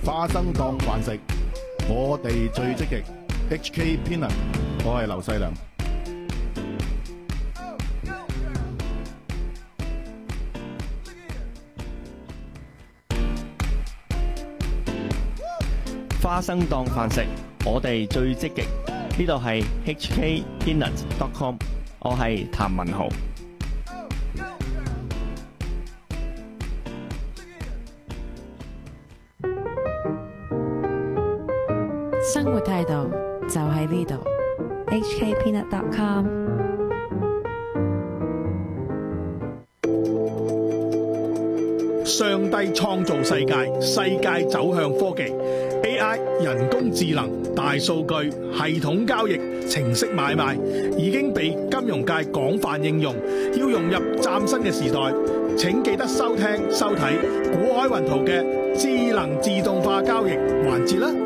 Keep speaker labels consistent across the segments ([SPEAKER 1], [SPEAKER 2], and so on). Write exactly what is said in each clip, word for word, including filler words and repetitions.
[SPEAKER 1] 花生當飯食，我哋最積極。H K Peanut， 我係劉細良。
[SPEAKER 2] 花生當飯食，我哋最積極。呢度係 H K Peanut dot com， 我係譚文豪。
[SPEAKER 3] 生活態度就喺呢度 ，H K Peanut dot com。
[SPEAKER 4] 上帝創造世界，世界走向科技。A I 人工智能、大數據、系統交易、程式買賣已經被金融界廣泛應用，要融入嶄新嘅時代。請記得收聽收睇古海雲圖嘅智能自動化交易環節啦。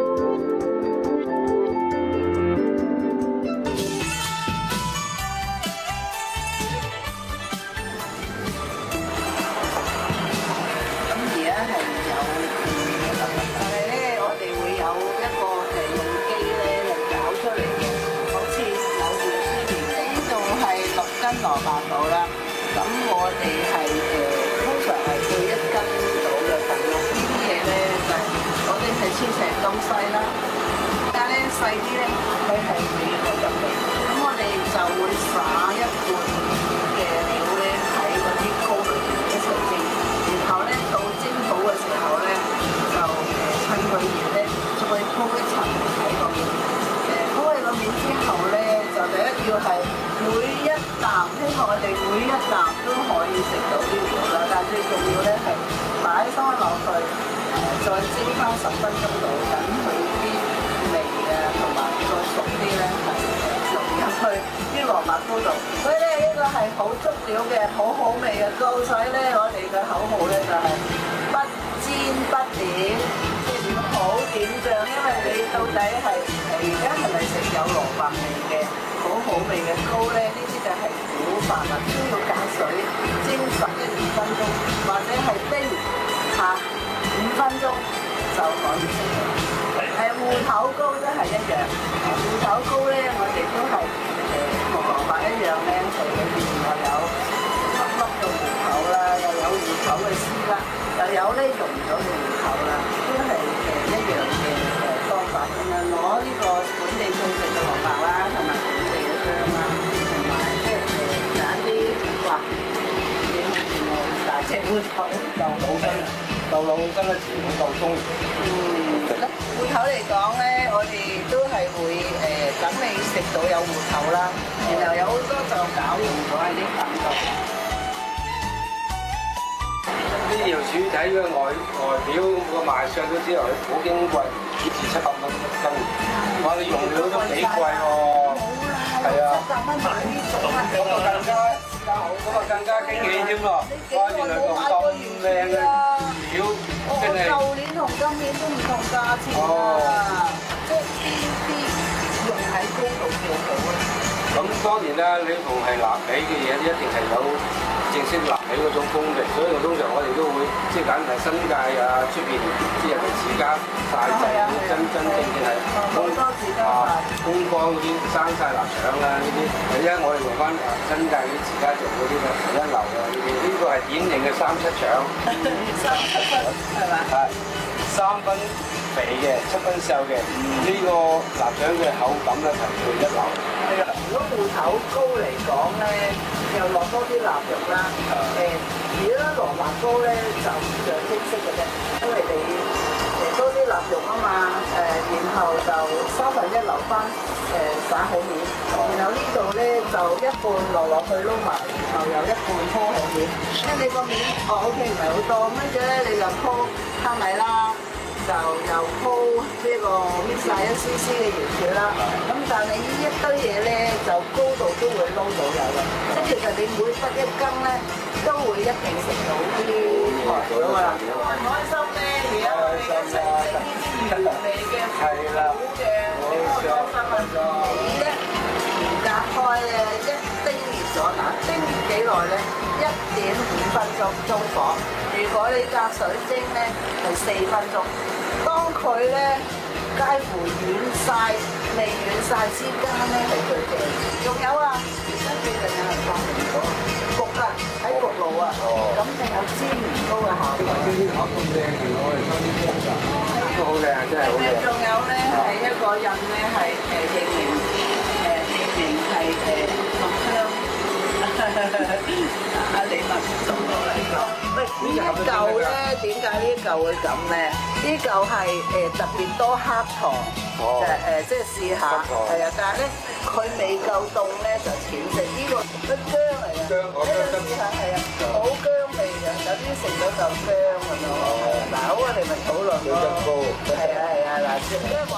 [SPEAKER 5] 蘿蔔到啦，咁我哋係誒通常係配一斤到嘅份啦。呢啲嘢咧就係我哋係切成咁細啦，但係咧細啲咧佢係美過入嚟。咁我哋就會灑一半嘅料咧喺嗰啲糕裏邊一齊蒸，然後咧到蒸好嘅時候咧就誒趁佢熱咧再鋪一層喺個面。誒鋪喺個面之後咧就第一要係每一啖，希望我哋每一啖都可以食到啲料啦。但最重要咧係擺翻落去，誒再蒸翻十分鐘度，等佢啲味啊同埋再熟啲咧係融入去啲蘿蔔糕度。所以咧呢個係好足料嘅，好好味嘅糕。所以咧我哋嘅口號咧就係不煎不點，即係點好點醬。因為你到底係誒而家係咪食有蘿蔔味嘅好好味嘅糕咧？呢啲就係古飯啦，需要隔水蒸十一二分鐘，或者係叮嚇五分鐘就可以食到。誒芋頭糕都係一樣，芋頭糕咧我哋都係誒同蘿蔔一樣咧，佢裏邊又有粒粒嘅芋頭啦，又有芋頭嘅絲啦，又有咧溶咗嘅芋頭啦，都係誒一樣嘅誒方法。咁樣攞呢個本地種植嘅蘿蔔啦，同埋本地嘅薑啦，同埋即係誒揀啲哇幾大隻芋頭，
[SPEAKER 6] 豆腦根，豆腦根嘅甜豆鬆。
[SPEAKER 5] 嗯，芋頭嚟講咧，我哋都係會誒等你食到有芋頭啦，然後有好多就攪融咗喺啲粉度。
[SPEAKER 6] 啲瑤柱睇佢外外表個賣相都知道佢好矜貴，幾至七百蚊一斤。哇！你用料都幾貴喎。係啊。
[SPEAKER 5] 七百蚊買呢種啊，
[SPEAKER 6] 咁啊更加更好，咁啊更加驚喜添喎！哇！原來咁咁靚嘅料，真係。
[SPEAKER 5] 我舊年同今年都唔同價錢啊！即係邊啲用喺高度最好咧？
[SPEAKER 6] 咁當然啦，你同係立起嘅嘢，一定係有正式立起嗰種功力，所以通常我哋都會即係揀係新界啊出邊啲人哋自家曬製，真真正正係東啊東江嗰啲生曬臘腸啦呢啲，第一我哋用翻新界啲自家做嗰啲嘅第一流嘅呢啲，呢個係典型嘅三七腸，
[SPEAKER 5] 三七分係嘛？
[SPEAKER 6] 係三分肥嘅，七分瘦嘅，呢個臘腸嘅口感咧係最一流。
[SPEAKER 5] 係啊，如果芋頭糕嚟講咧，又落多啲臘肉啦。誒，如果蘿蔔糕咧就象徵式嘅啫，因為你誒多啲臘肉啊嘛。誒，然後就三分一留翻誒灑好面，然後呢度咧就一半落落去撈埋，然後又一半鋪好面。因為你個面哦 OK 唔係好多，跟住咧你就鋪蝦米啦。就又鋪呢個搣曬一絲絲嘅瑤柱啦，咁但係呢一堆嘢咧就高度都會撈到有嘅，即係其實你每筆一羹咧都會一定食到啲材料㗎啦。開唔開心咧？而家我哋一齊食呢啲原味嘅好嘅，你開唔開心啊？你咧唔隔開咧一叮熱咗，嗱叮熱嘅幾耐咧？一點五分鐘中火。如果你隔水蒸咧，係四分鐘。當佢咧介乎軟晒、未軟晒之間咧，係最正。仲有啊，而家最近有人發明咗焗啊，喺焗爐啊，咁就有煎年糕嘅效果。
[SPEAKER 6] 呢啲盒咁靚，原來我哋收啲貨㗎，都好靚，真係好靚。
[SPEAKER 5] 仲有咧係一個印咧係誒認明誒認明係誒六香。阿李文送到嚟講，喂，呢一嚿咧點解呢一嚿會咁咧？呢嚿係誒特別多黑糖，就誒即係試下，係啊，但係咧佢未夠凍咧就淺色，呢個乜薑嚟嘅？薑，我薑試下係啊，好薑味嘅，有啲食到就薑咁樣。嗱，好我哋咪討論咯。係啊係啊，嗱，即係話。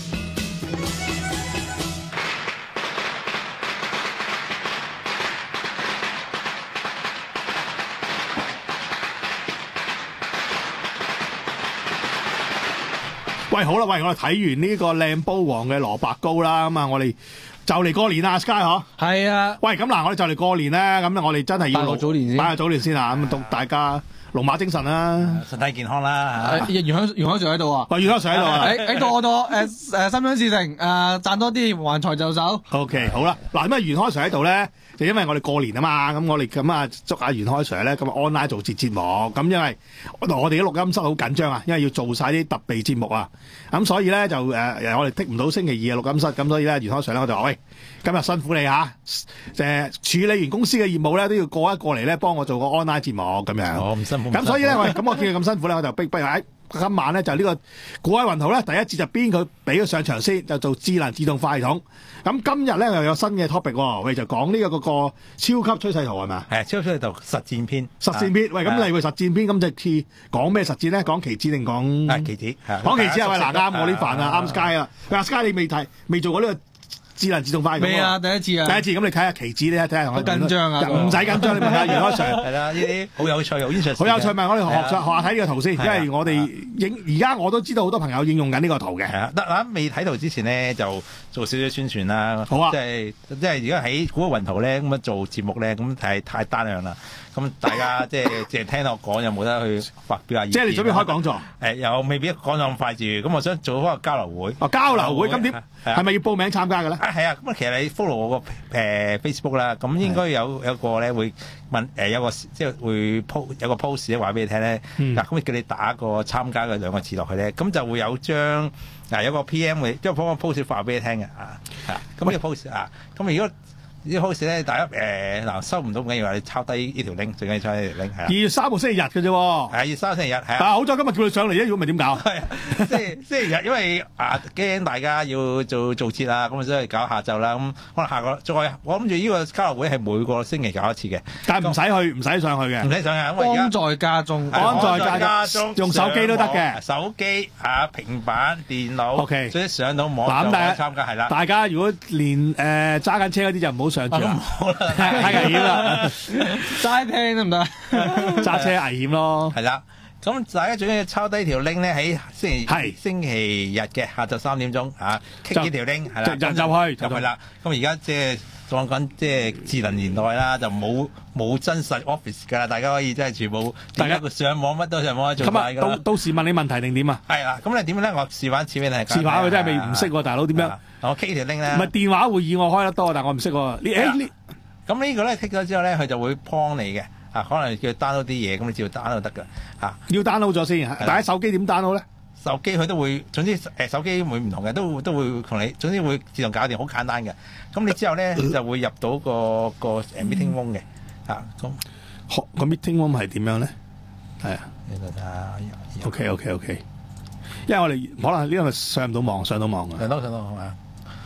[SPEAKER 4] 喂，好啦，喂，我哋睇完呢個靚煲王嘅蘿蔔糕啦，咁啊，我哋就嚟過年啦 ，Sky 嗬。係啊。喂，咁嗱，我哋就嚟過年咧，咁我哋真係要
[SPEAKER 7] 拜個早年先，
[SPEAKER 4] 拜個早年先啊，咁祝大家龍馬精神啦，
[SPEAKER 7] 身體健康啦。袁香袁香 Sir 喺度啊，
[SPEAKER 4] 喂，袁香 Sir 喺度啊，
[SPEAKER 7] 喺喺度我度誒誒，心想事成，誒賺多啲，橫財就手。
[SPEAKER 4] OK，好啦，嗱咁啊，袁開 Sir 喺度咧，就因為我哋過年啊嘛，咁我哋咁啊捉下袁開 Sir 咧，咁 online 做節節目，咁因為我哋啲錄音室好緊張啊，因為要做晒啲特備節目啊，咁所以咧就誒、呃、我哋剔唔到星期二嘅錄音室，咁所以咧袁開 Sir 咧我就話喂，今日辛苦你嚇，誒處理完公司嘅業務咧都要過一過嚟咧幫我做個 online 節目咁樣。
[SPEAKER 7] 哦，唔辛苦。
[SPEAKER 4] 咁所以咧，喂，咁我見佢咁辛苦咧，我就逼不如喺今晚咧就呢個古海雲圖咧第一節就邊佢俾佢上場先，就做智能自動化系統。咁今日咧又有新嘅 topic 喎，喂就講呢個嗰個超級趨勢圖係咪？
[SPEAKER 7] 係超級趨勢圖實戰篇。
[SPEAKER 4] 實戰篇，喂，咁嚟會實戰篇，咁就似講咩實戰咧？講期指定講？
[SPEAKER 7] 係期指。
[SPEAKER 4] 講期指啊！喂，嗱啱我呢飯啊，啱 Sky 啊，喂阿 Sky 你未睇未做過呢個智能自動化？
[SPEAKER 7] 未啊，第一次啊。
[SPEAKER 4] 第一次，咁你睇下期指咧，睇下
[SPEAKER 7] 好緊張啊！
[SPEAKER 4] 唔使緊張，你問下袁開 Sir。
[SPEAKER 7] 係啦，呢啲好有趣，好現實。
[SPEAKER 4] 好有趣，咪我哋學學學下睇呢個圖先，因為我哋影而家我都知道好多朋友應用緊呢個圖嘅。
[SPEAKER 7] 係啊，得嗱，未睇圖之前咧，就做少少宣傳啦。
[SPEAKER 4] 好啊，
[SPEAKER 7] 即係即係而家喺古海雲圖咧咁樣做節目咧，咁係太單量啦。咁大家即係淨係聽我講，又冇得去發表下意見。
[SPEAKER 4] 即係你準備開講座？
[SPEAKER 7] 誒，又未必講咁快住。咁我想做翻個交流會。
[SPEAKER 4] 哦，交流會咁點？係咪要報名參加嘅咧？
[SPEAKER 7] 啊，係啊。咁啊，其實你 follow 我個誒 Facebook 啦，咁應該有有個咧會問誒有個即係會 post 有個 post 咧話俾你聽咧。嗱，咁叫你打個參加嘅兩個字落去咧，咁就會有張嗱有個 P M 會即係幫個 post 話俾你聽嘅啊。咁呢個 post 啊，咁如果呢個 post 咧，大家誒嗱收唔到唔緊要話，你抄低呢條 link，最緊要抄呢條 link 係
[SPEAKER 4] 二月三號星期日嘅啫喎。係
[SPEAKER 7] 二月三號星期日係啊。
[SPEAKER 4] 但係好在今日叫你上嚟啫，如果唔係點搞？
[SPEAKER 7] 係啊，即係即係因為啊驚大家要做做節啊，咁所以搞下晝啦。咁可能下個再我諗住呢個交流會係每個星期搞一次嘅，
[SPEAKER 4] 但係唔使去，唔使上去嘅，
[SPEAKER 7] 唔使上去，因為
[SPEAKER 8] 安在家中，
[SPEAKER 4] 安在家中，用手機都得嘅，
[SPEAKER 7] 手機啊、平板、電腦
[SPEAKER 4] ，OK，
[SPEAKER 7] 所以上到網就可以參加係啦。
[SPEAKER 4] 大家如果連誒揸緊車嗰啲就唔好上住啦。太危險啦！
[SPEAKER 8] 齋聽得唔得？
[SPEAKER 4] 揸車危險咯。
[SPEAKER 7] 係啦，咁大家最緊要抄低條 link 咧，喺星期
[SPEAKER 4] 係
[SPEAKER 7] 星期日嘅下晝三點鐘啊，kick 呢條 link 係啦，
[SPEAKER 4] 就入去
[SPEAKER 7] 入去啦。咁而家即係講緊即係智能年代啦，就冇冇真實 office 㗎啦，大家可以即係全部大家上網乜都上網做晒㗎啦。
[SPEAKER 4] 到到時問你問題定點啊？
[SPEAKER 7] 係啦，咁你點咧？我示範一次俾你。
[SPEAKER 4] 示範佢真係未唔識喎，大佬點樣？
[SPEAKER 7] 我 kick 條 link 咧。
[SPEAKER 4] 唔係電話會議我開得多，但我唔識喎。你誒呢？
[SPEAKER 7] 咁呢個咧 tick 咗之後咧，佢就會幫你嘅，啊可能叫 download 啲嘢，咁你只要 download 得㗎，嚇。要
[SPEAKER 4] download 咗先，但係手機點 download 咧？
[SPEAKER 7] 手機佢都會，總之誒手機會唔同嘅，都都會同你，總之會自動搞掂，好簡單嘅。咁你之後咧就會入到個個誒 meeting room 嘅，嚇咁。
[SPEAKER 4] 學個 meeting room 係點樣咧？係啊。
[SPEAKER 7] 你睇下。
[SPEAKER 4] OK OK OK。因為我哋可能呢個上唔到網，上到網啊。
[SPEAKER 7] 上到上到係嘛？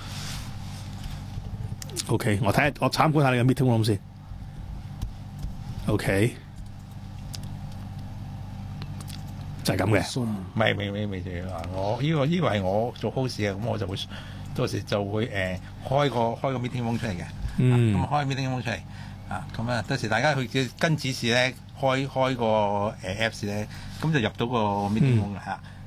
[SPEAKER 4] OK， 我睇下，我參觀下你嘅 meeting room 先。OK， 就係咁嘅。
[SPEAKER 7] 未未未未住啊！我呢、這個呢、這個係我做 host 嘅，咁我就會到時就會誒、呃、開個開個 meeting room 出嚟嘅。嗯。咁、啊、開 meeting room 出嚟啊！咁啊，到時大家去跟指示咧，開開個誒 apps 咧，咁就入到個 meeting room 啦嚇。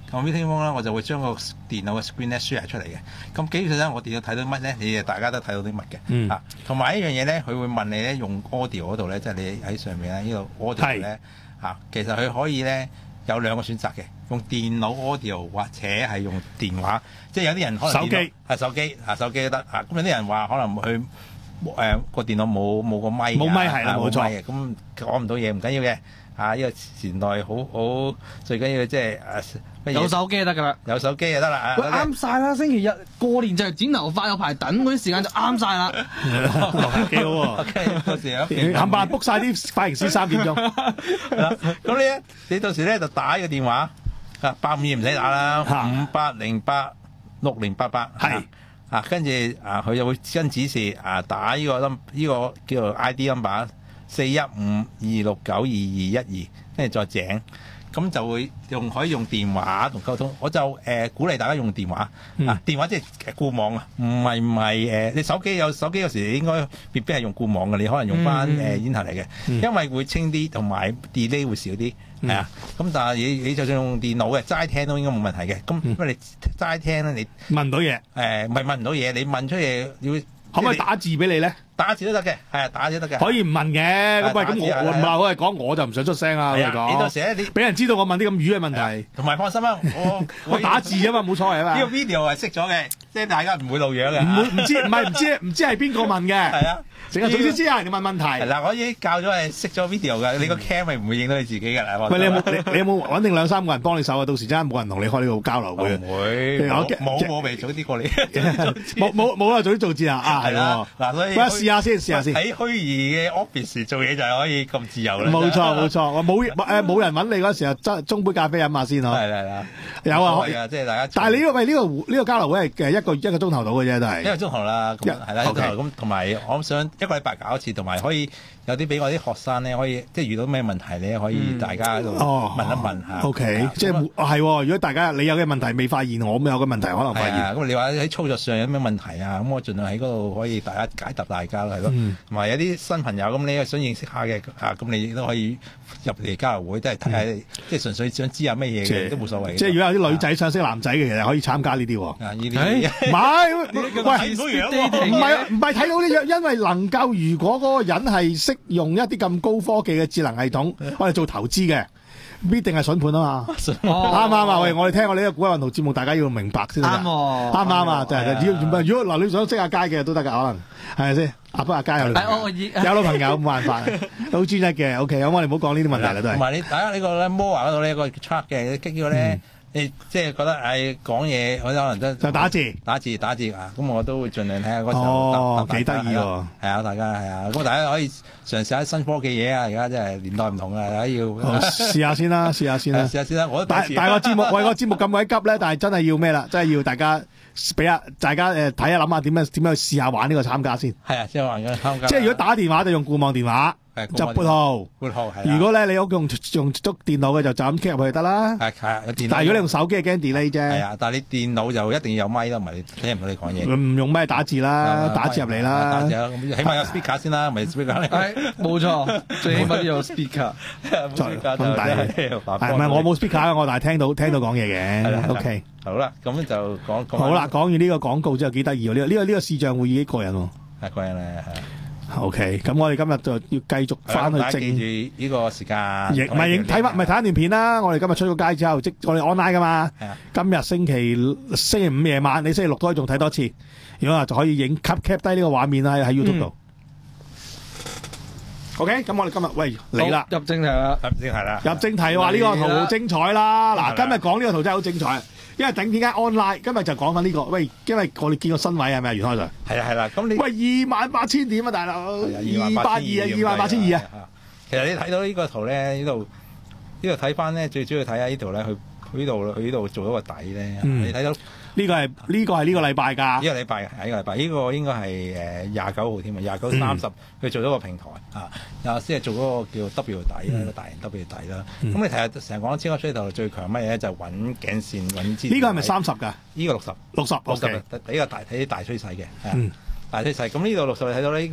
[SPEAKER 7] 咁 meeting room 咧，我就會將個電腦嘅 screen 咧 share 出嚟嘅。咁基本上我電腦睇到乜咧，你哋大家都睇到啲乜嘅。
[SPEAKER 4] 嗯
[SPEAKER 7] 啊，同埋一樣嘢咧，佢會問你咧用 audio 嗰度咧，即係你喺上面咧呢度 audio 咧嚇，其實佢可以咧有兩個選擇嘅，用電腦 audio 或者係用電話。即係有啲人可能
[SPEAKER 4] 手機
[SPEAKER 7] 係手機啊，手機都得啊。咁有啲人話可能佢誒個電腦冇冇個咪，
[SPEAKER 4] 冇咪係啦，冇錯
[SPEAKER 7] 嘅，咁講唔到嘢唔緊要嘅。啊！呢、這個時代好好最緊要即係誒
[SPEAKER 8] 有手機就得㗎啦，
[SPEAKER 7] 有手機就得啦。
[SPEAKER 8] 喂，啱晒啦！星期日過年就係剪頭髮有排等嗰啲時間就啱晒啦，
[SPEAKER 4] 幾好喎。
[SPEAKER 7] OK，到時啊，
[SPEAKER 4] 冚唪唥 book 晒啲髮型師三點鐘。
[SPEAKER 7] 咁你你到時咧就打呢個電話啊，八五二唔使打啦，五八零八六零八八係啊，跟住啊佢就會跟指示啊打呢、這個 num 呢、這個叫做 I D number。四一五二六九二二一二，跟住再井，咁就會用可以用電話同溝通。我就誒、呃、鼓勵大家用電話、嗯、啊，電話即係固網啊，唔係唔係誒，你手機有手機有時應該未必係用固網嘅，你可能用翻誒 Internet 嘅，因為會清啲同埋 delay 會少啲，係、嗯、啊。咁但係你你就算用電腦嘅齋聽都應該冇問題嘅。咁因為你齋聽咧，你
[SPEAKER 4] 問到嘢
[SPEAKER 7] 誒，唔係問唔到嘢，你問出嘢要
[SPEAKER 4] 可唔可以打字俾你咧？
[SPEAKER 7] 打字都得嘅，係啊，打字都得嘅。
[SPEAKER 4] 可以唔問嘅，咁喂，咁我我唔係我係講，我就唔想出聲啊。
[SPEAKER 7] 係
[SPEAKER 4] 啊，
[SPEAKER 7] 你到時咧，你
[SPEAKER 4] 俾人知道我問啲咁瘀嘅問題，
[SPEAKER 7] 同埋放心啦，我
[SPEAKER 4] 我打字啊嘛，冇所謂啊嘛。
[SPEAKER 7] 呢個 video 係識咗嘅，即係大家唔會露樣嘅。
[SPEAKER 4] 唔會唔知唔係唔知唔知係邊個問嘅。係
[SPEAKER 7] 啊，
[SPEAKER 4] 成日總之知人哋問問題。
[SPEAKER 7] 係啦，我已經教咗係識咗 video 嘅，你個 cam 咪唔會影到你自己㗎啦。
[SPEAKER 4] 喂，你有冇你你有冇揾定兩三個人幫你手啊？到時真係冇人同你開呢個交流會。
[SPEAKER 7] 唔會，冇冇未早啲過你。
[SPEAKER 4] 冇冇冇啦，早啲做節啊！啊係喎。
[SPEAKER 7] 嗱，所以
[SPEAKER 4] 喂，試下先，試下先。
[SPEAKER 7] 喺虛擬嘅 office 做嘢就係可以咁自由啦。
[SPEAKER 4] 冇錯冇錯，我冇誒冇人揾你嗰時候，斟沖杯咖啡飲下先嗬。
[SPEAKER 7] 係啦係啦，
[SPEAKER 4] 有啊，
[SPEAKER 7] 即係大家。
[SPEAKER 4] 但係你呢個喂呢個呢個交流會係誒一個一個鐘頭到嘅啫，都係。一
[SPEAKER 7] 個鐘頭啦，咁係啦，一個鐘頭咁，同埋我想一個禮拜搞一次，同埋可以有啲俾我啲學生咧，可以即係遇到咩問題咧，可以大家喺度問一問下。
[SPEAKER 4] O K，即係係，如果大家你有嘅問題未發現，我咁有嘅問題可能發現。
[SPEAKER 7] 咁你話喺操作上有咩問題啊？咁我盡量喺嗰度可以大家解答大家係咯。同埋有啲新朋友咁，你想認識下嘅啊，咁你都可以入嚟交流會，都係睇下，即係純粹想知下咩嘢嘅都冇所謂。
[SPEAKER 4] 即係如果有啲女仔想識男仔嘅，其實可以參加呢啲。
[SPEAKER 7] 啊，呢啲
[SPEAKER 4] 唔係，喂，唔係唔係睇到呢樣，因為能夠如果嗰個人係識用一啲咁高科技嘅智能系統，我哋做投資嘅。必定係筍盤啊嘛，啱唔啱啊？喂，我哋聽我哋呢個股海運動節目，大家要明白先得。啱
[SPEAKER 8] 喎，
[SPEAKER 4] 啱唔啱啊？就係如果嗱，你想識下街嘅都得㗎，可能係咪先？阿不阿街有女朋友，有女朋友冇辦法，好專一嘅。O K，咁我哋唔好講呢啲問題啦，都係。
[SPEAKER 7] 同埋你大家呢個咧 Moa 嗰度呢個 track 嘅，你激咗咧。你即係覺得誒講嘢，我可能都
[SPEAKER 4] 就打字
[SPEAKER 7] 打字打字啊！咁我都會盡量睇下嗰時候。
[SPEAKER 4] 哦，幾得意喎！
[SPEAKER 7] 係啊，大家係啊，咁大家可以嘗試下新科技嘢啊！而家真係年代唔同啊，大家要
[SPEAKER 4] 試下先啦，試下先啦，
[SPEAKER 7] 試下先啦！我都
[SPEAKER 4] 但但個節目為個節目咁鬼急咧，但係真係要咩啦？真係要大家俾下大家誒睇下諗下點樣點樣去試下玩呢個參加先。
[SPEAKER 7] 係啊，即係玩嘅參加。
[SPEAKER 4] 即係如果打電話就用固網電話。就撥號，
[SPEAKER 7] 撥號係。
[SPEAKER 4] 如果咧你屋用用足電腦嘅就就咁 keep 入去就得啦。
[SPEAKER 7] 係係有電腦。
[SPEAKER 4] 但係如果你用手機係驚 delay 啫。係
[SPEAKER 7] 啊，但係你電腦就一定要有咪啦，唔係你聽唔到你講嘢。
[SPEAKER 4] 唔用咪打字啦，打字入嚟啦。
[SPEAKER 7] 打字啦，咁起碼有 speaker 先啦，唔係 speaker。
[SPEAKER 8] 係冇錯，最起碼都有 speaker。
[SPEAKER 7] 咁大係
[SPEAKER 4] 唔係我冇 speaker 我但係聽到聽到講嘢嘅。OK，
[SPEAKER 7] 好啦，咁就講
[SPEAKER 4] 好啦，講完呢個廣告之後幾得意喎，呢個呢個呢個視像會議幾過癮喎。
[SPEAKER 7] 係過癮咧，係。
[SPEAKER 4] O K，咁我哋今日就要繼續翻去正。
[SPEAKER 7] 記住呢個時間。
[SPEAKER 4] 亦唔係睇翻，唔係睇一段片啦。我哋今日出咗街之後，即我哋 online 噶嘛。今日星期星期五夜晚，你星期六都可以仲睇多次。如果話就可以影 cap cap 低呢個畫面喺喺 YouTube 度。O K，咁我哋今日喂嚟啦，
[SPEAKER 8] 入正題啦，
[SPEAKER 7] 入正題啦。
[SPEAKER 4] 入正題話呢個圖好精彩啦。嗱，今日講呢個圖真係好精彩。因為頂點解 online？今日就講翻呢個，喂，因為我哋見個新位係咪啊？袁開 Sir？
[SPEAKER 7] 係啊係啦，咁你
[SPEAKER 4] 喂二萬八千點啊，大佬，二百二啊，二萬八千二啊。
[SPEAKER 7] 其實你睇到呢個圖咧，呢度呢度睇翻咧，最主要睇下呢度咧，佢佢呢度佢呢度做咗個底咧，你睇到
[SPEAKER 4] 呢個係呢個係呢個禮拜㗎。
[SPEAKER 7] 呢個禮拜係呢個禮拜，呢個應該係誒廿九號添啊，廿九三十佢做咗個平台啊，然後先係做嗰個叫 W 底啦，個大型 W 底啦。咁你睇下成日講超級趨勢圖最強乜嘢咧？就揾頸線揾支。
[SPEAKER 4] 呢個係咪三十㗎？
[SPEAKER 7] 呢個六十，
[SPEAKER 4] 六十，
[SPEAKER 7] 六十比較大睇啲大趨勢嘅，大趨勢。咁呢度六十你睇到呢個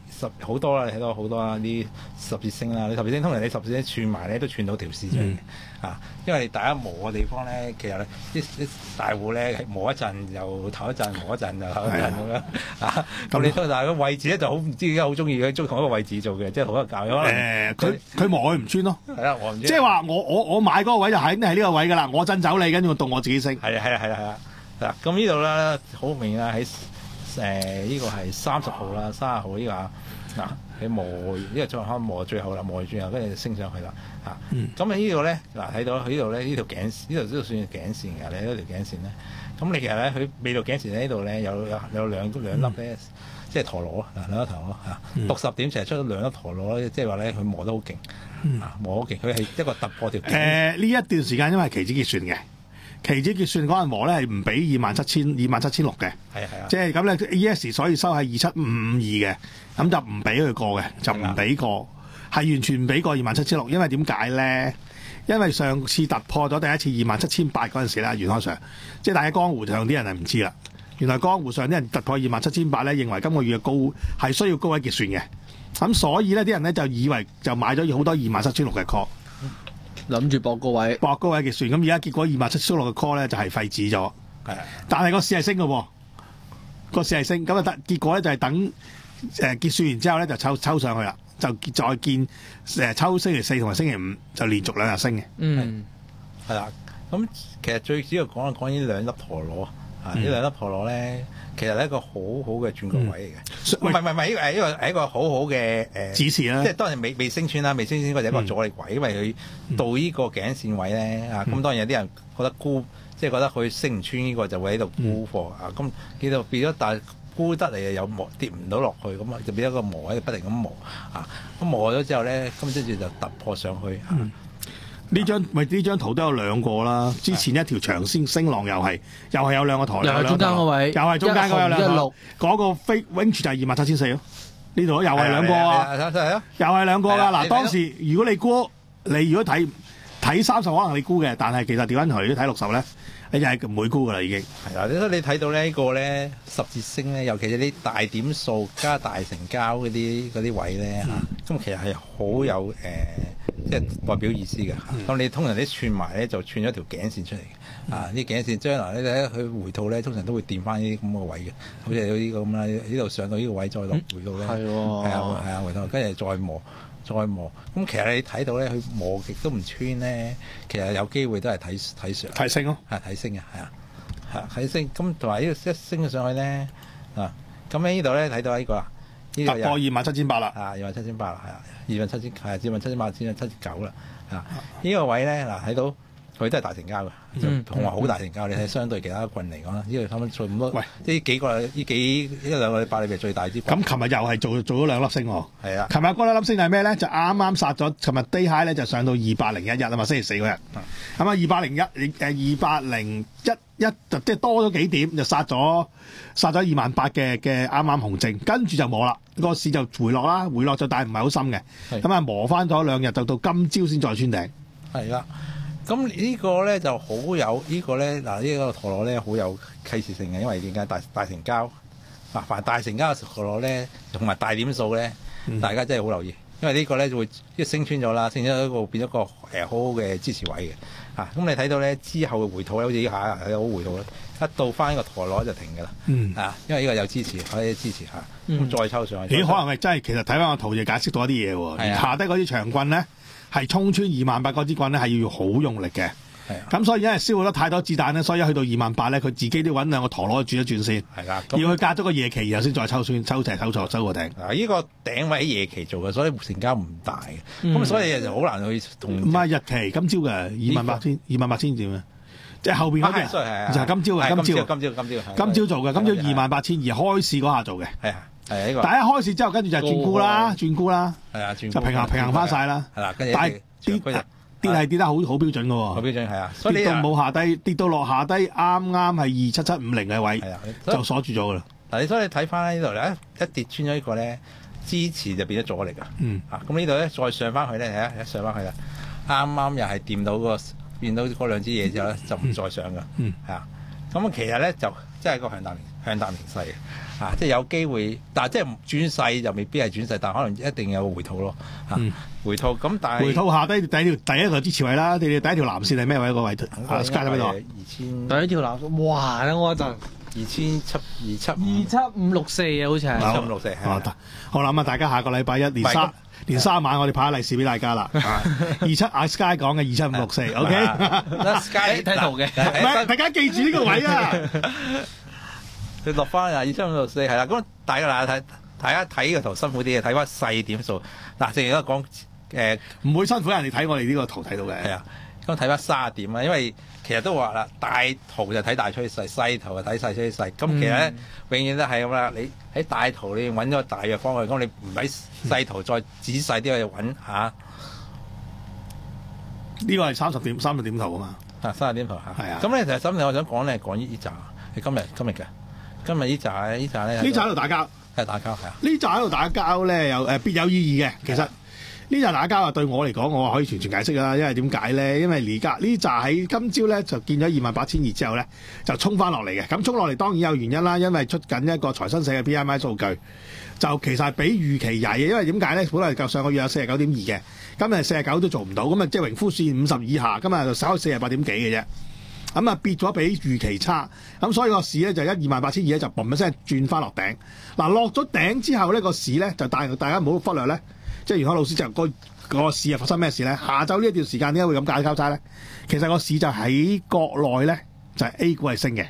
[SPEAKER 7] 十好多啦，你睇到好多啦啲十字星啦，你十字星通常你十字星串埋咧都串到條線出嚟嘅、嗯、啊，因為大家磨嘅地方咧，其實咧啲啲大戶咧磨一陣又唞一陣，磨一陣又唞一陣咁樣啊。咁你通常個位置咧就好唔知而家好中意嘅，中同一個位置做嘅，即係好多教有可能
[SPEAKER 1] 誒佢佢磨佢唔穿咯，
[SPEAKER 7] 係啦，磨唔穿。
[SPEAKER 1] 即係話我我我買嗰個位就肯定係呢個位㗎啦，我真走你，跟住我動我自己升。
[SPEAKER 7] 係啊係啊係啊係啊嗱，咁呢度咧好明顯啦，喺誒呢個係三十號啦，三十號呢個啊。嗱，你磨呢個再可磨最後啦，磨最後跟住升上去啦，嚇、啊。咁、嗯、你呢度咧，嗱睇到佢呢度咧，呢條頸呢度都算係頸線㗎，你睇到條頸線咧。咁你其實咧，佢未到頸線呢度咧，有有有兩兩粒咧，即係陀螺嗱兩粒陀螺嚇。六十點成日出咗兩粒陀螺咧，即係話咧佢磨得好勁，嗯、啊磨好勁，佢係一個突破條頸。誒呢、
[SPEAKER 1] 呃、一段時間因為期指結算嘅。期指結算嗰陣磨咧係唔俾二萬七千二萬七千六嘅，
[SPEAKER 7] 係啊係啊，
[SPEAKER 1] 即係咁咧 E S 所以收係二七五五二嘅，咁就唔俾佢過嘅，就唔俾過，係完全唔俾過二萬七千六，因為點解咧？因為上次突破咗第一次二萬七千八嗰陣時咧，袁開 Sir，即係大家江湖上啲人係唔知啦。原來江湖上啲人突破二萬七千八咧，認為今個月嘅高係需要高位結算嘅，咁所以咧啲人咧就以為就買咗好多二萬七千六嘅 call。
[SPEAKER 8] 諗住博高位，
[SPEAKER 1] 博高位結算，咁而家結果二萬七千六嘅 call 咧就係廢止咗，
[SPEAKER 7] 係，
[SPEAKER 1] 但係個市係升嘅喎，個市係升，咁啊得結果咧就係等誒、呃、結算完之後咧就抽抽上去啦，就再見誒、呃、抽星期四同埋星期五就連續兩日升嘅，
[SPEAKER 8] 嗯，
[SPEAKER 7] 係啦，咁其實最主要講一講呢兩粒陀螺啊，呢、嗯、兩粒陀螺咧。其實係一個好好嘅轉角位嚟嘅，唔係唔係唔係，呢個係一個係一個好好嘅誒
[SPEAKER 1] 指示啦。
[SPEAKER 7] 即係當然未未升穿啦，未升穿嗰就係一個阻力位，嗯、因為佢到呢個頸線位咧啊，咁、嗯、當然有啲人覺得沽，即係覺得佢升唔穿呢個就會喺度沽貨、嗯、啊，咁呢度變咗，但係沽得嚟又磨跌唔到落去，咁啊就變咗個磨喺度不停咁磨啊，咁磨咗之後咧，咁跟住就突破上去。嗯
[SPEAKER 1] 呢張咪呢張圖都有兩個啦，之前一條長線升浪又係又係有兩個台，
[SPEAKER 8] 又係中間個位，
[SPEAKER 1] 又係中間嗰有兩個，
[SPEAKER 8] 嗰、
[SPEAKER 1] 嗰個飛 range 就係二萬七千四咯。呢度又係兩個啊，又係兩個㗎。嗱，當時如果你估你如果睇睇三十，可能你估嘅，但係其實調翻頭，如果睇六十咧，你就係唔會估㗎啦，已經。係啦，你睇到呢、呢個咧十字星咧，尤其是啲大點數加大成交嗰啲嗰啲位咧嚇，咁、嗯、其實係好有誒。呃即係代表意思嘅，咁、嗯、你通常啲串埋咧就串咗條頸線出嚟嘅，嗯、啊啲頸線將來咧佢回吐咧通常都會掂翻呢啲咁嘅位嘅，好似有呢個咁啦，呢度上到呢個位再落回吐咧，係喎、嗯，係啊係啊回吐，跟住再磨再磨，咁其實你睇到咧佢磨極都唔穿咧，其實有機會都係睇睇上睇升咯，係睇升嘅，係啊係睇升，咁同埋呢個一升咗上去咧啊，咁喺呢度咧睇到呢、呢個啦。突破二萬七千八啦，啊，二萬七千八啦，係啊，二萬七千係二萬七千八，二萬七千九啦，啊，呢個位咧嗱睇到佢都係大成交嘅，就同話好大成交。你睇相對其他棍嚟講啦，呢度差唔多做咁多，喂，呢幾個呢幾一兩個禮拜裏邊最大支。咁琴日又係做做咗兩粒星喎，係啊，琴日嗰兩粒星係咩咧？就啱啱殺咗，琴日 day high 咧就上到二百零一日啊嘛，星期四嗰日，咁啊二百零一，誒二百零一。一就即係多咗幾點，就殺咗殺咗二萬八嘅嘅啱啱紅證，跟住就冇啦，個市就回落啦，回落就但係唔係好深嘅，咁啊磨翻咗兩日，就到今朝先再穿頂。係啦，咁呢個咧就好有、這個、呢個咧嗱呢個陀螺咧好有啟示性嘅，因為點解大大成交嗱凡大成交嘅陀螺咧，同埋大點數咧，嗯、大家真係好留意，因為呢個咧就會一升穿咗啦，升咗一個變咗個誒好好嘅支持位嘅。啊，咁你睇到咧之後嘅回吐咧，好似呢下係好回吐咧，一到翻個陀螺就停㗎啦。嗯，啊，因為呢個有支持，可以支持下，咁、嗯、再抽上去。咦？可能係真係其實睇翻個圖就解釋到一啲嘢喎。係啊，下低嗰啲長棍咧係衝穿二萬八嗰支棍咧係要好用力嘅。係啊，咁所以因為消耗得太多子彈咧，所以去到二萬八咧，佢自己都揾兩個陀螺轉一轉先。係啦，要佢隔咗個夜期，然後先再抽穿、抽齊、抽錯、收個頂。嗱，呢個頂位喺夜期做嘅，所以成交唔大嘅。咁、嗯、所以就好難去同。唔係日期，今朝嘅二萬八千、二萬八千點啊！即係後邊嗰啲就係今朝嘅，今朝、今朝、今朝、今朝做嘅，今朝二萬八千二開市嗰下做嘅。係啊，係啊，呢個。但係一開市之後，跟住就轉沽啦，轉沽啦。係啊，轉就平衡平衡翻晒啦。係啦，跟住但係啲。跌係跌得好好標準嘅喎，好標準係啊，所以跌到冇下低，跌到落下低，啱啱係二七七五零嘅位，就鎖住咗㗎啦。嗱，你所以你睇翻呢度咧，一跌穿咗呢個咧，支持就變咗阻力㗎。嗯，啊，咁呢度咧再上翻去咧，睇下一上翻去啦，啱啱又係掂到個變到嗰兩支嘢之後咧，就唔再上㗎。嗯，係啊，咁其實咧就即係個向大連
[SPEAKER 7] 向淡形勢啊，即係有機會，但係即係轉勢就未必係轉勢，但係可能一定有個回吐咯啊，嗯、回吐咁但係
[SPEAKER 1] 回吐下低第一條第一個支持位啦，你哋第一條藍線係咩位個位？啊 ，Sky 喺邊度？
[SPEAKER 8] 二千第一條藍線，哇！等我一陣。
[SPEAKER 7] 二千七二七
[SPEAKER 8] 二七五六四啊，好似係
[SPEAKER 7] 二七五六四。
[SPEAKER 1] 我諗啊，大家下個禮拜一連三連三晚，我哋派下利是俾大家啦。二七阿 Sky 講嘅二七五六四 ，OK。Sky
[SPEAKER 8] 睇圖嘅，
[SPEAKER 1] 唔係大家記住呢個位啊。
[SPEAKER 7] 佢落翻啊，二七五六四係啦。咁大家嗱睇，大家睇個圖辛苦啲嘅，睇翻細點數。嗱，正如而家講誒，
[SPEAKER 1] 唔會辛苦人哋睇我哋呢個圖睇到嘅。
[SPEAKER 7] 係啊。咁睇翻卅點啊，因為其實都話啦，大圖就睇大趨勢，細圖就睇細趨勢。咁其實咧，永遠都係咁啦。你喺大圖你揾咗個大嘅方向，咁你唔喺細圖再仔細啲去揾下。
[SPEAKER 1] 呢個係三十點三十點圖啊嘛。
[SPEAKER 7] 啊，三十點圖嚇。係啊。咁咧其實今日我想講咧，講呢呢扎係今日今日嘅。今日呢扎呢扎咧。
[SPEAKER 1] 呢扎喺度打交。
[SPEAKER 7] 係打交係啊。
[SPEAKER 1] 呢扎喺度打交咧，有誒別有意義嘅，其實。呢紮打交啊，對我嚟講，我可以全全解釋啦。因為點解咧？因為而家呢紮喺今朝咧就見咗二萬八千二之後咧，就衝翻落嚟嘅。咁衝落嚟當然有原因啦，因為出緊一個財新社嘅 P M I 數據，就其實係比預期曳嘅。因為點解咧？本來夠上個月有四十九點二嘅，今日四十九都做唔到，咁啊即係榮枯線五十以下，今日就收四十八點幾嘅啫。咁啊跌咗比預期差，咁所以個市咧就一二萬八千二咧就嘣一聲轉翻落頂。嗱落咗頂之後呢個市咧就大大家唔好忽略咧。即係袁海老師就個個市啊發生咩事咧？下晝呢一段時間點解會咁解交叉咧？其實個市就喺國內咧，就係、是、A 股係升嘅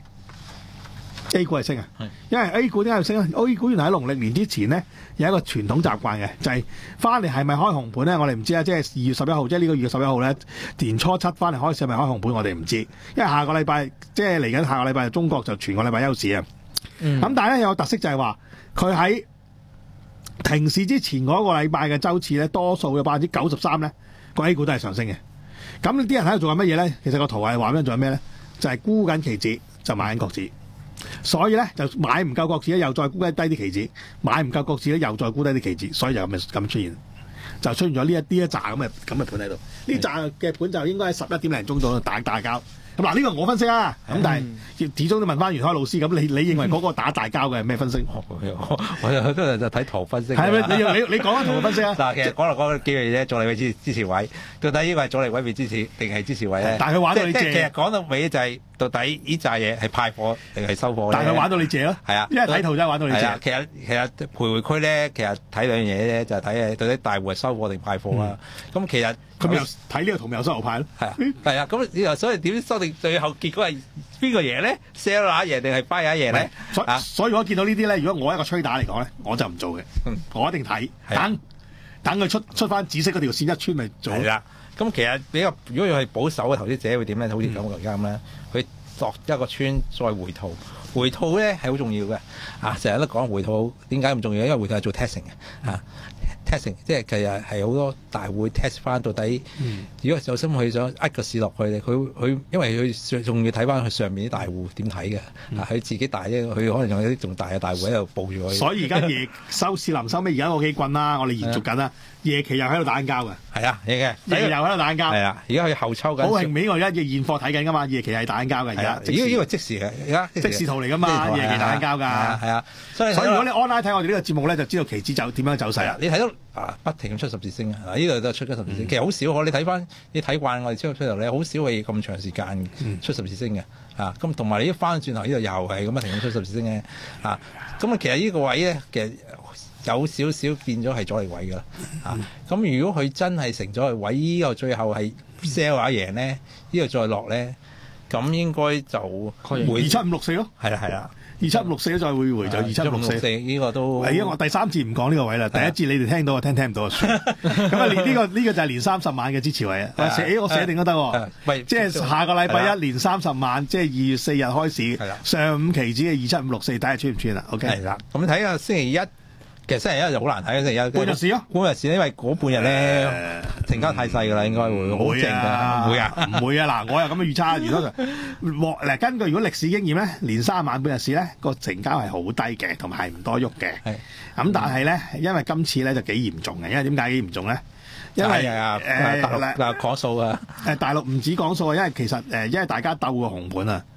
[SPEAKER 1] ，A 股係升啊！因為 A 股點解要升咧 ？A 股原來喺農曆年之前咧有一個傳統習慣嘅，就係翻嚟係咪開紅盤咧？我哋唔知啊！即係二月十一號，即係呢個月十一號咧，年初七翻嚟開市係咪開紅盤？我哋唔知，因為下個禮拜即係嚟緊下個禮拜，中國就全個禮拜休市啊！咁、嗯、但係咧有個特色就係話佢喺停市之前嗰個禮拜嘅週次咧，多數嘅百分之九十三咧，個 A 股都係上升嘅。咁啲人喺度做緊乜嘢咧？其實個圖係話咩？做緊咩咧？就係、是、沽緊期指，就買緊國指。所以咧就買唔夠國指咧，又再沽低啲期指；買唔夠國指咧，又再沽低啲期指。所以就咁咁出現，就出現咗呢一啲一紮咁嘅咁嘅盤喺度。呢紮嘅盤就應該喺十一點零鐘度打打交。咁嗱，呢個我分析啊，咁但係始終都問翻袁開老師，咁你你認為嗰個打大交嘅係咩分析？
[SPEAKER 7] 我我又都係就睇圖分析。
[SPEAKER 1] 係咪？你你你講翻圖分析啊？
[SPEAKER 7] 嗱，其實講嚟講去幾樣嘢啫，阻力位支支持位，到底呢個係阻力位未支持定係支持位咧？
[SPEAKER 1] 但係佢玩到你借。
[SPEAKER 7] 即係其實講到尾就係到底呢扎嘢係派貨定係收貨咧？
[SPEAKER 1] 但係佢玩到你借咯。係啊，因為睇圖真係玩到你借。
[SPEAKER 7] 其實其實徘徊區咧，其實睇兩樣嘢咧，就係睇到底大戶係收貨定派貨啊。咁、嗯、其實
[SPEAKER 1] 咁又睇呢個圖咪有收牛派咯？
[SPEAKER 7] 係啊，係啊。咁所以點收定最後結果係邊個贏咧 ？seller 贏定係 buyer 贏咧？
[SPEAKER 1] 所以、啊、所以我見到呢啲咧，如果我一個吹打嚟講咧，我就唔做嘅、嗯。我一定睇，等等佢出出翻紫色嗰條線一穿咪做。係啦。咁其實比較，如果要係保守嘅投資者會點咧？好似咁而家咁咧，佢作一個穿再回吐，回吐咧係好重要嘅。啊，成日都講回吐點解咁重要？因為回吐係做 testing 嘅。啊 testing 即係其實係好多大會 test 翻到底，嗯、如果有心佢想呃個市落去咧，佢佢因為佢仲要睇翻佢上面啲大戶點睇嘅，佢、嗯、自己大啫，佢可能仲有啲仲大嘅大戶喺度報住佢。所以而家夜收市臨收尾，而家個幾棍啦，我哋延續緊啦，夜期又喺度打緊交嘅。係啊，夜嘅夜期又喺度打緊交。係啊，而家佢後抽緊。好興尾，我而家嘅現貨睇緊噶嘛，夜期係打緊交嘅而家。呢個呢個即時嘅，而家即時圖嚟噶嘛，夜期打緊交㗎。係啊，所以所以如果你 online 睇我哋呢個節目咧，就知道期指走點樣走勢啦。你睇到啊，不停咁出十字星啊！嗱，呢度都出咗十字星，嗯、其實好少可你睇翻，你睇慣我哋出出頭咧，好少係咁長時間出十字星嘅、嗯、啊！咁同埋你一翻轉頭呢度又係咁不停咁出十字星嘅啊！咁啊，其實呢個位咧，其實有少少變咗係阻力位㗎啦啊！咁、嗯、如果佢真係成咗位，呢、這個最後係 sell 下贏咧，呢個再落咧，咁應該就二七五六四咯，係啦係啦。二七五六四都再會回就二七五六四，呢個都係啊！我第三節唔講呢個位啦，第一節你哋聽到就聽，聽唔到就算。咁啊，連呢個呢個就係連三十晚嘅支持位啊！我寫我寫定都得喎，即係下個禮拜一連三十晚，即係二月四日開始，上午期指嘅二七五六四，睇下穿唔穿啦？OK，係啦。咁睇下星期一。其實星期一就好難睇嘅，星期一半日市咯，半日市因為嗰半日咧、呃、成交太細㗎啦，應該會好靜㗎，唔會啊，唔會啊！嗱，我又咁嘅預測，如果就嗱根據如果歷史經驗咧，連三晚半日市咧個成交係好低嘅，同埋係唔多喐嘅。係咁，但係咧，因為今次咧就幾嚴重嘅，因為點解幾嚴重咧？因為誒、呃、大陸講數啊，誒大陸唔止講數啊，因為其實誒因為大家鬥個紅盤啊。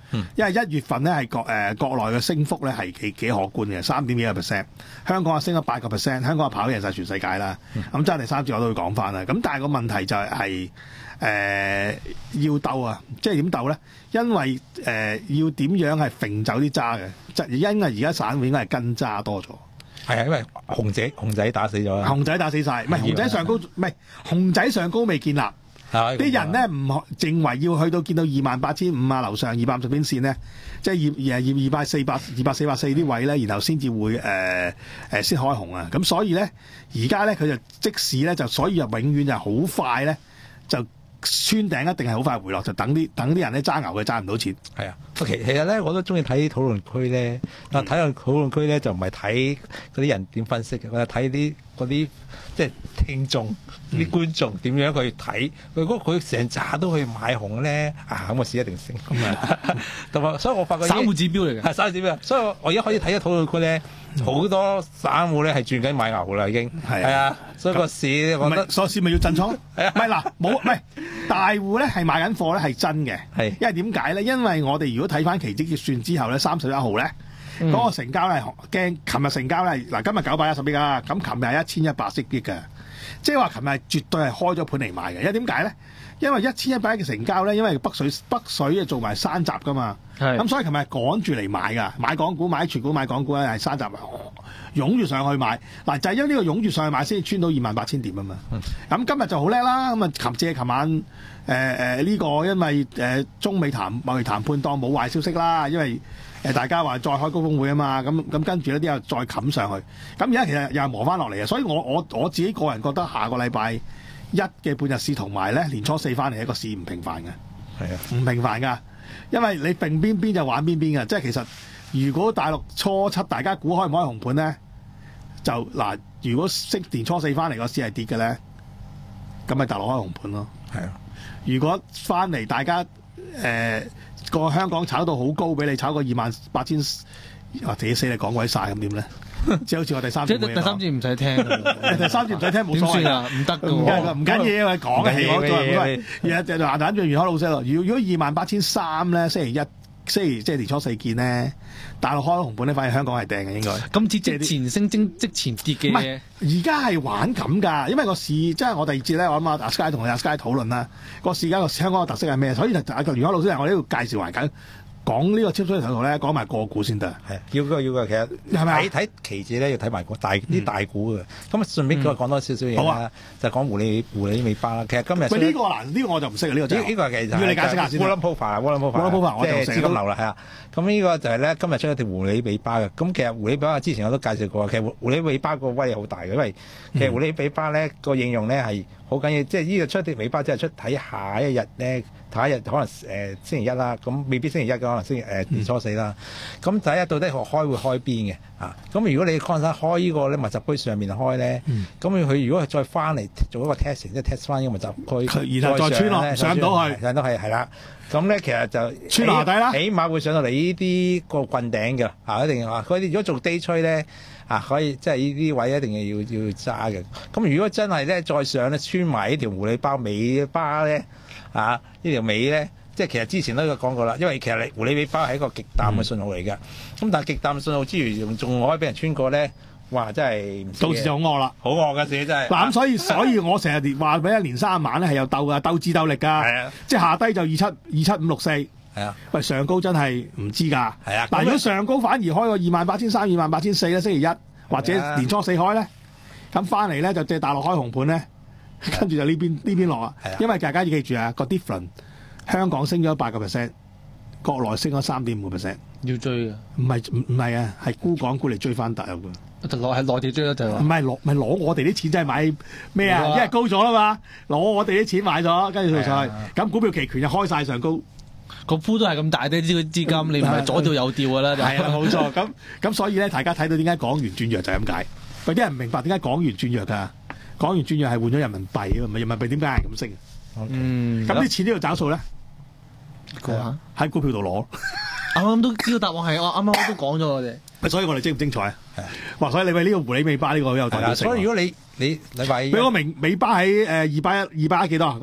[SPEAKER 1] 嗯、因為一月份咧係國誒、呃、國內嘅升幅咧係幾幾可觀嘅，三點幾個 percent。香港啊升咗八個 percent， 香港啊跑贏晒全世界啦。咁即係第三節我都會講翻啦。咁但係個問題就係係誒要鬥啊，即係點鬥咧？因為誒、呃、要點樣係揈走啲渣嘅，即係因為而家散戶應該係跟渣多咗。
[SPEAKER 7] 係啊，因為熊仔熊仔打死咗啦，
[SPEAKER 1] 熊仔打死晒，唔係熊仔上高，唔係熊仔上高未建立。啲人咧唔認為要去到見到二萬八千五啊樓上二百五十邊線咧，即係二二二百四百二百四百四啲位咧，然後先至會誒誒先開紅啊！咁所以咧，而家咧佢就即使咧就所以就永遠就好快咧就穿頂一定係好快回落，就等啲等啲人咧揸牛嘅揸唔到錢。
[SPEAKER 7] 係啊，其其實咧我都中意睇討論區咧，但睇下討論區咧就唔係睇嗰啲人點分析嘅，我係睇啲嗰啲即係聽眾啲、嗯、觀眾點樣去睇。如果佢成扎都去買紅咧，啊咁個市一定升。咁啊，同埋所以我發覺
[SPEAKER 8] 散戶指標嚟嘅，
[SPEAKER 7] 係散戶指標。所以我而家可以睇咗討論區咧，好、嗯、多散戶咧係轉緊買牛啦已經。係啊，所以個市我覺得
[SPEAKER 1] 所以市咪要震倉？係啊，唔係嗱冇唔係大戶咧係買緊貨咧係真嘅。係，因為點解咧？因為我哋如果睇翻期指結算之後咧，三十一號咧嗰、嗯、個成交咧驚，琴日成交咧嗱今日九百一十億啊，咁琴日係一千一百億億嘅，即係話琴日絕對係開咗盤嚟買嘅。因為點解咧？因為一千一百億嘅成交咧，因為北水北水啊做埋山集噶嘛，咁所以琴日趕住嚟買㗎，買港股買全股買港股咧係山集湧住上去買嗱，就係、是、因為呢個湧住上去買先穿到二萬八千點啊嘛。咁、嗯、今日就好叻啦，咁啊琴借琴晚誒誒呢個因為誒、呃、中美談貿易談判當冇壞消息啦，因為誒、呃、大家話再開高峰會啊嘛，咁咁跟住呢啲又再冚上去，咁而家其實又係磨翻落嚟啊，所以我我我自己個人覺得下個禮拜一嘅半日市同埋咧年初四翻嚟一個市唔平凡嘅，係啊，唔平凡㗎，因為你並邊邊就玩邊邊㗎，即係其實如果大陸初七大家估開唔開紅盤咧，就嗱，如果識年初四翻嚟個市係跌嘅咧，咁咪大陸開紅盤咯，係啊，如果翻嚟大家誒個、呃、香港炒到好高，俾你炒個二萬八千，或者死你講鬼晒咁點咧？即係好似我第三節，
[SPEAKER 8] 第三節唔使聽，
[SPEAKER 1] 第三節唔使聽冇所謂啊，唔得嘅喎，唔緊要啊，講嘅，我再唔係，日日就閒閒住袁開老師咯。如如果二萬八千三咧，星期一、星期即係年初四見咧，大陸開紅盤咧，反而香港係掟嘅應該。
[SPEAKER 8] 今次即前升即即前跌嘅嘢，
[SPEAKER 1] 而家係玩咁㗎，因為個市即係我第二節咧，我諗阿 Sky 同阿 Sky 討論啦，個市而家個香港嘅特色係咩？所以就阿袁開老師係我呢度介紹環緊。講呢個超水頭度咧，講埋個股先得。係
[SPEAKER 7] 要個要個，其實係咪睇睇期指咧要睇埋個大啲、嗯、大股嘅。咁啊，順便再講多少少嘢啦。好啊，就講狐狸狐狸尾巴啦。其實今日
[SPEAKER 1] 喂呢、這個嗱，呢、這個我就唔識啊。呢、這個就呢、是、個、這個、其實要你解釋下先。
[SPEAKER 7] Wallen Pova，Wallen Pova，即係資金流啦，係啊。咁呢個就係咧今日出咗條狐狸尾巴嘅。咁其實狐狸尾巴之前我都介紹過，其實狐狸尾巴個威力好大嘅，因為其實狐狸尾巴咧個應用咧係好緊要，即係呢個出啲尾巴即係出睇下一日咧。下一日可能誒、呃、星期一啦，咁未必星期一嘅，可能星期誒年初四啦。咁第一到底開會開邊嘅啊？咁如果你看晒開呢個咧密集區上面開咧，咁佢、嗯、如果再翻嚟做一個 testing，即係 test 翻呢個密集區，
[SPEAKER 1] 然後再穿落上到去，
[SPEAKER 7] 上到係係啦。咁咧其實就
[SPEAKER 1] 穿落底啦，
[SPEAKER 7] 起碼會上到嚟呢啲個棍頂嘅嚇，一定話佢哋如果做 day trade咧啊，可以即係呢啲位一定係要要揸嘅。咁如果真係咧再上咧穿埋呢條狐狸包尾巴咧。啊！呢條尾咧，即係其實之前都有講過啦。因為其實你狐狸尾巴係一個極淡嘅信號嚟嘅。咁、嗯、但係極淡信號之餘，仲仲可以俾人穿過咧，哇！真係
[SPEAKER 1] 到時就好惡啦，
[SPEAKER 7] 好惡嘅事真係。
[SPEAKER 1] 嗱咁所以所以我成日話俾一連三晚咧係有鬥㗎，鬥智鬥力㗎。係啊，即係下低就二七二七五六四。係啊，喂上高真係唔知㗎。係啊，嗱如果上高反而開個二萬八千三、二萬八千四咧，星期一或者年初四開咧，咁翻嚟咧就借大陸開紅盤咧。跟住就呢邊呢邊落啊！因為大家要記住啊，個 difference 香港升咗八個 percent， 國內升咗三點五個 percent，
[SPEAKER 8] 要追啊！
[SPEAKER 1] 唔係唔唔係啊，係沽港股嚟追翻大陸嘅。
[SPEAKER 8] 就攞喺內地追咗就唔
[SPEAKER 1] 係攞咪攞我哋啲錢真係買咩啊？因為高咗啦嘛，攞我哋啲錢買咗，跟住做晒。咁股票期權就開晒上高，
[SPEAKER 8] 個鋪都係咁大啲資資金，嗯、你唔係左調右調㗎啦。
[SPEAKER 1] 係啊，冇錯。咁咁所以咧，大家睇到點解港元轉弱就係咁解。有啲人唔明白點解港元轉弱㗎？港元轉弱係換咗人民幣啊，唔係人民幣點解係咁升？嗯，咁啲錢呢度找數咧，喺股票度攞。
[SPEAKER 8] 啱啱都知道答案係，我啱啱都講咗我哋。
[SPEAKER 1] 所以我哋精唔精彩啊？係。哇！所以你為呢個狐狸尾巴呢個好有代表性。
[SPEAKER 7] 所以如果你你禮拜
[SPEAKER 1] 俾個名尾巴喺誒二百一二百一幾多啊？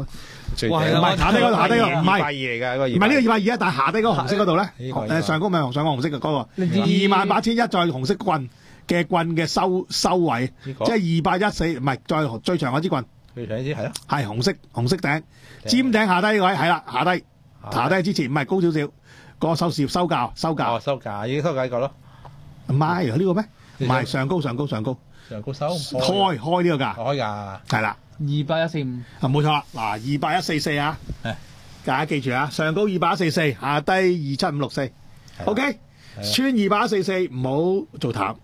[SPEAKER 8] 哇，
[SPEAKER 1] 唔係下低嗰度，下低嗰度唔係
[SPEAKER 7] 二百二嚟㗎，嗰個
[SPEAKER 1] 唔係呢個二百二啊，但係下低嗰個紅色嗰度咧，
[SPEAKER 7] 呢個
[SPEAKER 1] 誒上高咪上個紅色嘅嗰個二萬八千一，再紅色棍嘅棍嘅收收位，
[SPEAKER 7] 呢個
[SPEAKER 1] 即係二百一四，唔係再最長嗰支棍，
[SPEAKER 7] 最長呢啲係咯，
[SPEAKER 1] 係紅色紅色頂，尖頂下低呢個位係啦，下低下低之前唔係高少少，嗰個收視收價收價
[SPEAKER 7] 哦，收價已經收價呢個咯，
[SPEAKER 1] 唔係呢個咩？唔係上高上高上高
[SPEAKER 7] 上高收
[SPEAKER 1] 開開呢個價
[SPEAKER 7] 開㗎，
[SPEAKER 1] 係啦。
[SPEAKER 8] 二八一四五，
[SPEAKER 1] 啊冇錯啦，嗱二八一四四啊，
[SPEAKER 7] 係
[SPEAKER 1] 大家記住啊，上高二八一四四，下低二七五六四 ，OK，穿二八一四四唔好做淡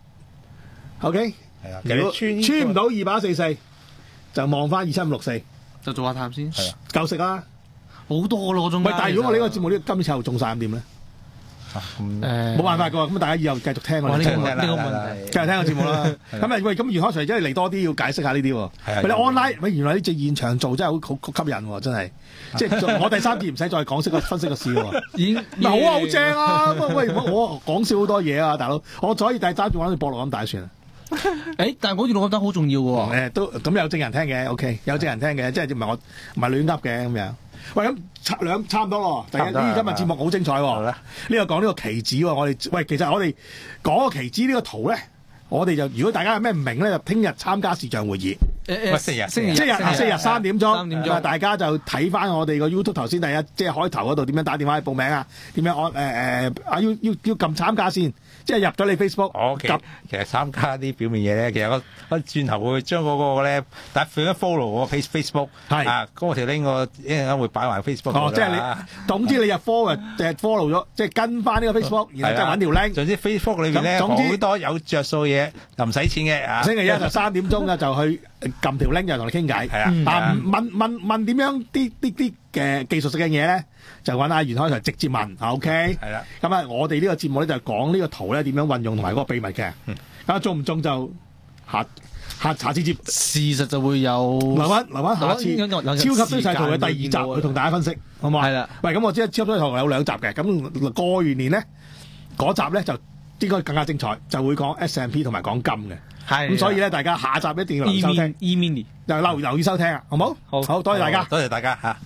[SPEAKER 1] ，OK，
[SPEAKER 7] 係啊，
[SPEAKER 1] 如果
[SPEAKER 7] 穿
[SPEAKER 1] 穿唔到二八一四四，就望翻二七五六四，
[SPEAKER 8] 就做下探先。
[SPEAKER 7] 係啊，
[SPEAKER 1] 夠食啦。
[SPEAKER 8] 好多咯，中
[SPEAKER 1] 喂
[SPEAKER 8] 間。，
[SPEAKER 1] 但係如果我呢個節目呢個今次又中晒咁點咧？
[SPEAKER 7] 咁
[SPEAKER 8] 誒
[SPEAKER 1] 冇辦法㗎，咁大家以後繼續聽我
[SPEAKER 8] 哇！
[SPEAKER 1] 哋節目，
[SPEAKER 8] 呢個呢個問題。
[SPEAKER 1] 繼續聽個節目啦。咁啊喂，咁袁開 Sir 真係嚟多啲要解釋下呢啲喎。
[SPEAKER 7] 係啊
[SPEAKER 1] 喂，你 online 喂原來呢隻現場做真係好好吸引喎，真係。即係我第三節唔使再講識個分析個市喎。
[SPEAKER 8] 已經
[SPEAKER 1] 唔係好啊，好正啊！喂，我我講笑好多嘢啊，大佬，我所以第三節玩到博落咁大算啊。
[SPEAKER 8] 誒，但係嗰段我覺得好重要嘅喎。
[SPEAKER 1] 誒都咁有證人聽嘅，OK，有證人聽嘅，即係唔係我唔係亂噏嘅咁樣。喂，咁差兩差唔多咯。第一，呢今日節目好精彩喎。呢個講呢個期指喎，我哋喂，其實我哋講個期指呢個圖咧，我哋就如果大家有咩唔明咧，就聽日參加視像會議。
[SPEAKER 8] 誒
[SPEAKER 7] 喂星期日
[SPEAKER 8] 星期
[SPEAKER 1] 即係四日三點鐘，
[SPEAKER 8] 三點鐘
[SPEAKER 1] 大家就睇翻我哋個 YouTube 頭先第一，即係開頭嗰度點樣打電話去報名啊？點樣我誒誒啊要要要撳參加先，即係入咗你 Facebook。
[SPEAKER 7] 我其實其實參加啲表面嘢咧，其實我我轉頭會將嗰個咧，但係 follow 我 face Facebook
[SPEAKER 1] 係
[SPEAKER 7] 啊，嗰條 link 我一陣間會擺埋 Facebook
[SPEAKER 1] 哦，
[SPEAKER 7] 度
[SPEAKER 1] 即係
[SPEAKER 7] 啦
[SPEAKER 1] 你總之你入 follow 誒 follow 咗，即係跟翻呢個 Facebook，然後即係揾條 link。
[SPEAKER 7] 總之 Facebook 裏邊咧
[SPEAKER 1] 咁總之
[SPEAKER 7] 好多有着數嘢，又唔使錢嘅啊。
[SPEAKER 1] 星期一就三點鐘嘅就去撳條 link 就同你傾偈。
[SPEAKER 7] 係啊係啊
[SPEAKER 1] 啊問問問點樣啲啲啲嘅技術性嘅嘢咧，就揾阿袁開 Sir 直接問啊 ，OK。
[SPEAKER 7] 係啦。
[SPEAKER 1] 咁啊，我哋呢個節目咧就講呢個圖咧點樣運用同埋嗰個秘密嘅。咁啊中唔中就下下下次接
[SPEAKER 8] 事實就會有
[SPEAKER 1] 留翻留翻下次
[SPEAKER 8] 應該有有
[SPEAKER 1] 超級堆砌圖嘅第二集去同大家分析，好唔好啊？
[SPEAKER 8] 係啦。
[SPEAKER 1] 喂，咁我知超級堆砌圖有兩集嘅，咁過完年咧嗰集咧就應該更加精彩，就會講 S and P 同埋講金嘅。
[SPEAKER 8] 係
[SPEAKER 1] 咁所以咧，大家下集一定要留意收聽
[SPEAKER 8] E mini
[SPEAKER 1] 又留留意收聽啊，好唔好？
[SPEAKER 8] 好
[SPEAKER 1] 好多謝大家。
[SPEAKER 7] 多謝大家嚇。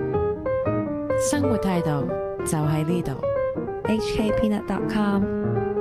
[SPEAKER 3] 生活態度就喺呢度。H K Peanut dot com